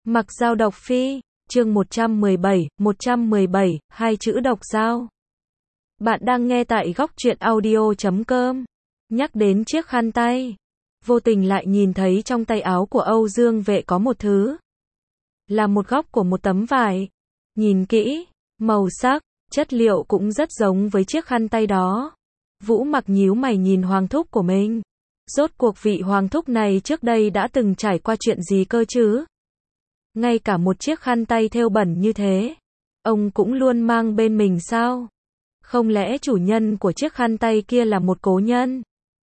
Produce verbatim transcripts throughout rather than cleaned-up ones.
Mặc dao độc phi, chương một trăm mười bảy, một trăm mười bảy, hai chữ độc dao. Bạn đang nghe tại góc truyện audio chấm com. Nhắc đến chiếc khăn tay, vô tình lại nhìn thấy trong tay áo của Âu Dương Vệ có một thứ. Là một góc của một tấm vải. Nhìn kỹ, màu sắc, chất liệu cũng rất giống với chiếc khăn tay đó. Vũ Mặc nhíu mày nhìn hoàng thúc của mình. Rốt cuộc vị hoàng thúc này trước đây đã từng trải qua chuyện gì cơ chứ? Ngay cả một chiếc khăn tay thêu bẩn như thế, ông cũng luôn mang bên mình sao? Không lẽ chủ nhân của chiếc khăn tay kia là một cố nhân?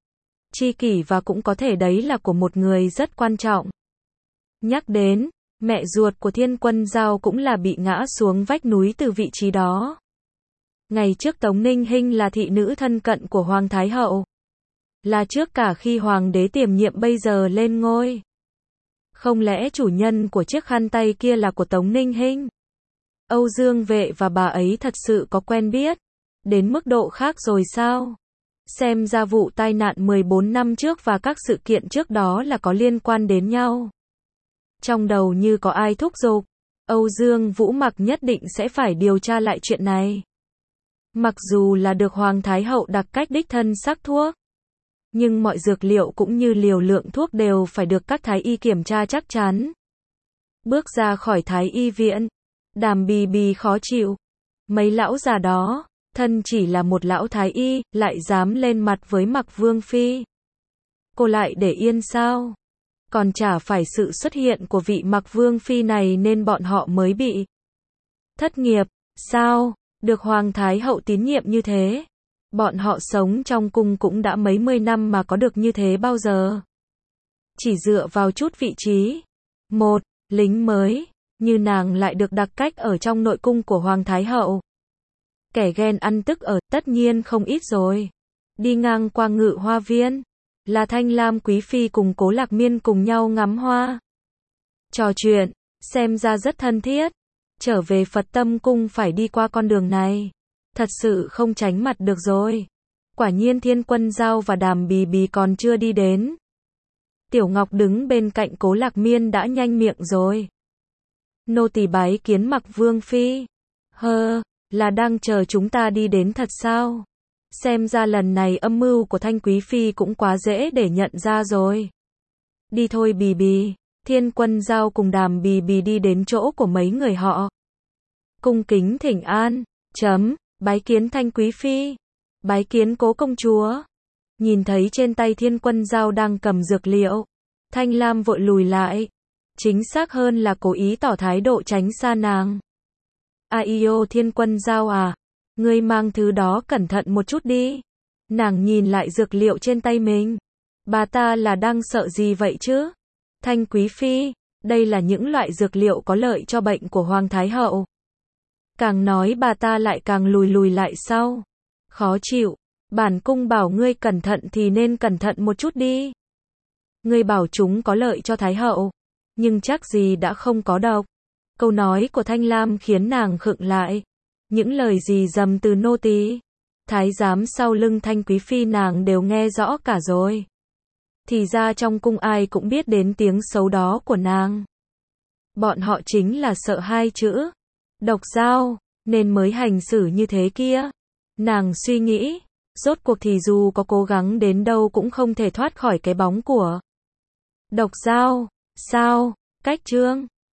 Tri kỷ và cũng có thể đấy là của một người rất quan trọng. Nhắc đến, mẹ ruột của Thiên Quân Dao cũng là bị ngã xuống vách núi từ vị trí đó. Ngày trước Tống Ninh Hinh là thị nữ thân cận của Hoàng Thái Hậu. Là trước cả khi Hoàng đế tiềm nhiệm bây giờ lên ngôi. Không lẽ chủ nhân của chiếc khăn tay kia là của Tống Ninh Hinh? Âu Dương Vệ và bà ấy thật sự có quen biết, đến mức độ khác rồi sao? Xem ra vụ tai nạn mười bốn năm trước và các sự kiện trước đó là có liên quan đến nhau. Trong đầu như có ai thúc giục, Âu Dương Vũ Mặc nhất định sẽ phải điều tra lại chuyện này. Mặc dù là được Hoàng Thái Hậu đặc cách đích thân sắc thuốc, nhưng mọi dược liệu cũng như liều lượng thuốc đều phải được các thái y kiểm tra chắc chắn. Bước ra khỏi thái y viện, Đàm Bì Bì khó chịu. Mấy lão già đó, thân chỉ là một lão thái y, lại dám lên mặt với Mặc Vương Phi. Cô lại để yên sao? Còn chả phải sự xuất hiện của vị Mặc Vương Phi này nên bọn họ mới bị thất nghiệp, sao? Được Hoàng Thái Hậu tín nhiệm như thế. Bọn họ sống trong cung cũng đã mấy mươi năm mà có được như thế bao giờ. Chỉ dựa vào chút vị trí. Một, lính mới, như nàng lại được đặc cách ở trong nội cung của Hoàng Thái Hậu. Kẻ ghen ăn tức ở, tất nhiên không ít rồi. Đi ngang qua Ngự Hoa Viên, là Thanh Lam Quý Phi cùng Cố Lạc Miên cùng nhau ngắm hoa. Trò chuyện, xem ra rất thân thiết. Trở về Phật Tâm Cung phải đi qua con đường này. Thật sự không tránh mặt được rồi. Quả nhiên Thiên Quân Dao và Đàm Bì Bì còn chưa đi đến. Tiểu Ngọc đứng bên cạnh Cố Lạc Miên đã nhanh miệng rồi. Nô tỳ bái kiến Mặc Vương Phi. Hơ, là đang chờ chúng ta đi đến thật sao? Xem ra lần này âm mưu của Thanh Quý Phi cũng quá dễ để nhận ra rồi. Đi thôi Bì Bì. Thiên Quân Dao cùng Đàm Bì Bì đi đến chỗ của mấy người họ. Cung kính thỉnh an, chấm, bái kiến Thanh Quý Phi, bái kiến Cố công chúa. Nhìn thấy trên tay Thiên Quân Dao đang cầm dược liệu, Thanh Lam vội lùi lại. Chính xác hơn là cố ý tỏ thái độ tránh xa nàng. Aio Thiên Quân Dao à, ngươi mang thứ đó cẩn thận một chút đi. Nàng nhìn lại dược liệu trên tay mình. Bà ta là đang sợ gì vậy chứ? Thanh Quý Phi, đây là những loại dược liệu có lợi cho bệnh của Hoàng Thái Hậu. Càng nói bà ta lại càng lùi lùi lại sau. Khó chịu, bản cung bảo ngươi cẩn thận thì nên cẩn thận một chút đi. Ngươi bảo chúng có lợi cho Thái Hậu, nhưng chắc gì đã không có độc. Câu nói của Thanh Lam khiến nàng khựng lại. Những lời gì dầm từ nô tỳ, thái giám sau lưng Thanh Quý Phi nàng đều nghe rõ cả rồi. Thì ra trong cung ai cũng biết đến tiếng xấu đó của nàng. Bọn họ chính là sợ hai chữ độc dao, nên mới hành xử như thế kia. Nàng suy nghĩ, rốt cuộc thì dù có cố gắng đến đâu cũng không thể thoát khỏi cái bóng của độc dao. Sao? Cách chương